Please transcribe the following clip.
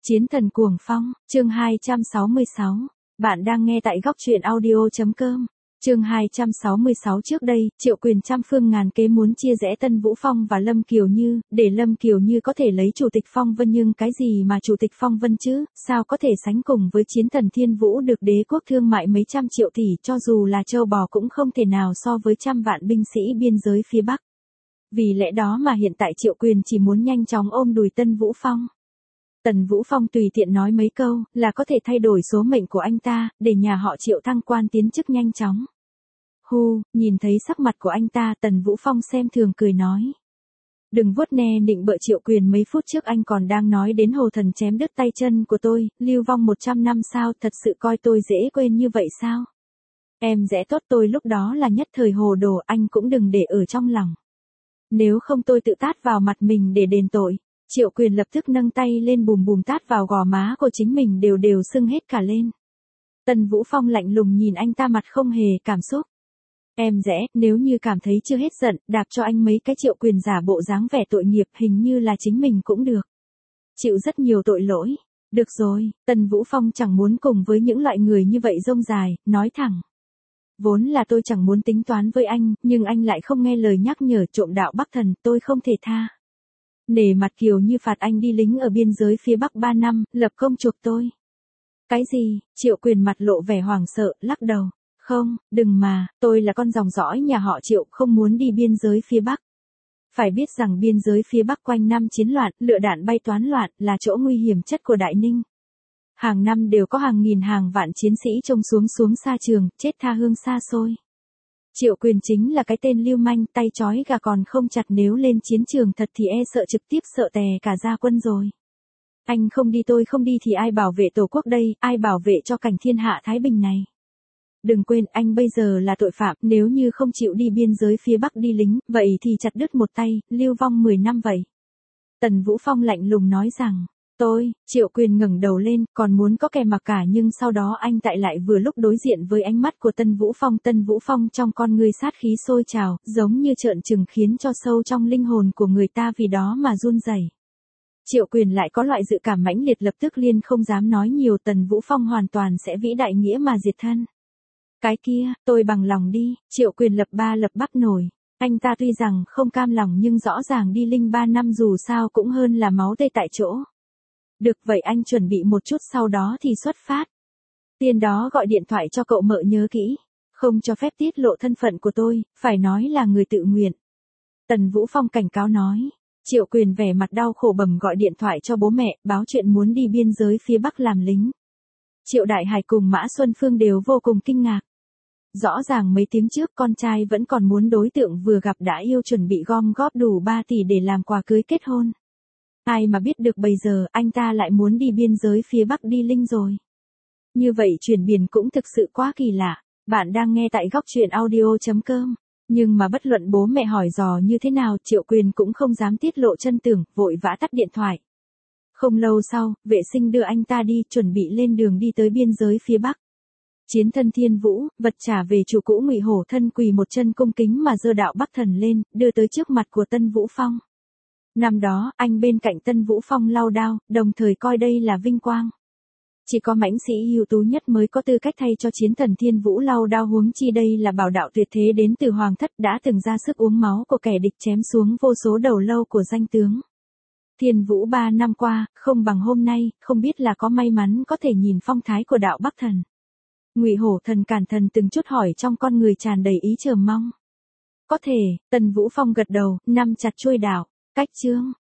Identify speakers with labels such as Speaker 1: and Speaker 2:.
Speaker 1: Chiến thần cuồng phong, chương 266. Bạn đang nghe tại góc truyện audio.com. Chương 266. Trước đây, Triệu Quyền trăm phương ngàn kế muốn chia rẽ Tân Vũ Phong và Lâm Kiều Như, để Lâm Kiều Như có thể lấy Chủ tịch Phong Vân, nhưng cái gì mà Chủ tịch Phong Vân chứ, sao có thể sánh cùng với chiến thần Thiên Vũ được đế quốc thương mại mấy trăm triệu tỷ, cho dù là châu bò cũng không thể nào so với trăm vạn binh sĩ biên giới phía Bắc. Vì lẽ đó mà hiện tại Triệu Quyền chỉ muốn nhanh chóng ôm đùi Tân Vũ Phong. Tần Vũ Phong tùy tiện nói mấy câu, là có thể thay đổi số mệnh của anh ta, để nhà họ Triệu thăng quan tiến chức nhanh chóng. Nhìn thấy sắc mặt của anh ta, Tần Vũ Phong xem thường cười nói. Đừng vuốt nè nịnh bợ Triệu Quyền, mấy phút trước anh còn đang nói đến Hồ Thần chém đứt tay chân của tôi, lưu vong 100 năm sao, thật sự coi tôi dễ quên như vậy sao? Em dễ tốt, tôi lúc đó là nhất thời hồ đồ, anh cũng đừng để ở trong lòng. Nếu không tôi tự tát vào mặt mình để đền tội. Triệu Quyền lập tức nâng tay lên bùm bùm tát vào gò má của chính mình, đều sưng hết cả lên. Tần Vũ Phong lạnh lùng nhìn anh ta, mặt không hề cảm xúc. Em dễ, nếu như cảm thấy chưa hết giận, đạp cho anh mấy cái. Triệu Quyền giả bộ dáng vẻ tội nghiệp, hình như là chính mình cũng được. Chịu rất nhiều tội lỗi. Được rồi, Tần Vũ Phong chẳng muốn cùng với những loại người như vậy rông dài, nói thẳng. Vốn là tôi chẳng muốn tính toán với anh, nhưng anh lại không nghe lời nhắc nhở trộm đạo Bắc Thần, tôi không thể tha. Nể mặt Kiều Như phạt anh đi lính ở biên giới phía Bắc 3 năm, lập công chuộc tôi. Cái gì? Triệu Quyền mặt lộ vẻ hoảng sợ, lắc đầu. Không, đừng mà, tôi là con dòng dõi nhà họ Triệu, không muốn đi biên giới phía Bắc. Phải biết rằng biên giới phía Bắc quanh năm chiến loạn, lửa đạn bay toán loạn, là chỗ nguy hiểm chất của Đại Ninh. Hàng năm đều có hàng nghìn hàng vạn chiến sĩ trông xuống xa trường, chết tha hương xa xôi. Triệu Quyền chính là cái tên lưu manh, tay trói gà còn không chặt, nếu lên chiến trường thật thì e sợ trực tiếp sợ tè cả gia quân rồi. Anh không đi, tôi không đi thì ai bảo vệ Tổ quốc đây, ai bảo vệ cho cảnh thiên hạ thái bình này. Đừng quên, anh bây giờ là tội phạm, nếu như không chịu đi biên giới phía Bắc đi lính, vậy thì chặt đứt một tay, lưu vong 10 năm vậy. Tần Vũ Phong lạnh lùng nói rằng. Triệu Quyền ngẩng đầu lên, còn muốn có kẻ mặc cả, nhưng sau đó anh tại lại vừa lúc đối diện với ánh mắt của Tân Vũ Phong. Tân Vũ Phong trong con người sát khí sôi trào, giống như trợn trừng, khiến cho sâu trong linh hồn của người ta vì đó mà run rẩy. Triệu Quyền lại có loại dự cảm mãnh liệt, lập tức liền không dám nói nhiều. Tần Vũ Phong hoàn toàn sẽ vĩ đại nghĩa mà diệt thân. Cái kia, tôi bằng lòng đi. Triệu Quyền lập bắp nổi. Anh ta tuy rằng không cam lòng, nhưng rõ ràng đi linh 3 năm dù sao cũng hơn là máu tươi tại chỗ. Được, vậy anh chuẩn bị một chút, sau đó thì xuất phát. Tiên đó gọi điện thoại cho cậu mợ nhớ kỹ. Không cho phép tiết lộ thân phận của tôi, phải nói là người tự nguyện. Tần Vũ Phong cảnh cáo nói. Triệu Quyền vẻ mặt đau khổ bầm gọi điện thoại cho bố mẹ, báo chuyện muốn đi biên giới phía Bắc làm lính. Triệu Đại Hải cùng Mã Xuân Phương đều vô cùng kinh ngạc. Rõ ràng mấy tiếng trước con trai vẫn còn muốn đối tượng vừa gặp đã yêu, chuẩn bị gom góp đủ 3 tỷ để làm quà cưới kết hôn. Ai mà biết được bây giờ anh ta lại muốn đi biên giới phía Bắc đi linh rồi. Như vậy chuyển biển cũng thực sự quá kỳ lạ. Bạn đang nghe tại góc truyện audio.com. Nhưng mà bất luận bố mẹ hỏi dò như thế nào, Triệu Quyền cũng không dám tiết lộ chân tướng, vội vã tắt điện thoại. Không lâu sau, vệ sinh đưa anh ta đi, chuẩn bị lên đường đi tới biên giới phía Bắc. Chiến thân Thiên Vũ, vật trả về chủ cũ Ngụy Hổ thân quỳ một chân cung kính mà giơ đạo Bắc Thần lên, đưa tới trước mặt của Tân Vũ Phong. Năm đó, anh bên cạnh Tân Vũ Phong lao đao, đồng thời coi đây là vinh quang. Chỉ có mãnh sĩ ưu tú nhất mới có tư cách thay cho chiến thần Thiên Vũ lao đao, huống chi đây là bảo đạo tuyệt thế đến từ Hoàng thất, đã từng ra sức uống máu của kẻ địch, chém xuống vô số đầu lâu của danh tướng. Thiên Vũ 3 năm qua, không bằng hôm nay, không biết là có may mắn có thể nhìn phong thái của đạo Bắc Thần. Ngụy Hổ thần cản thần từng chút hỏi, trong con người tràn đầy ý chờ mong. Có thể, Tần Vũ Phong gật đầu, nắm chặt chuôi đạo. Cách chương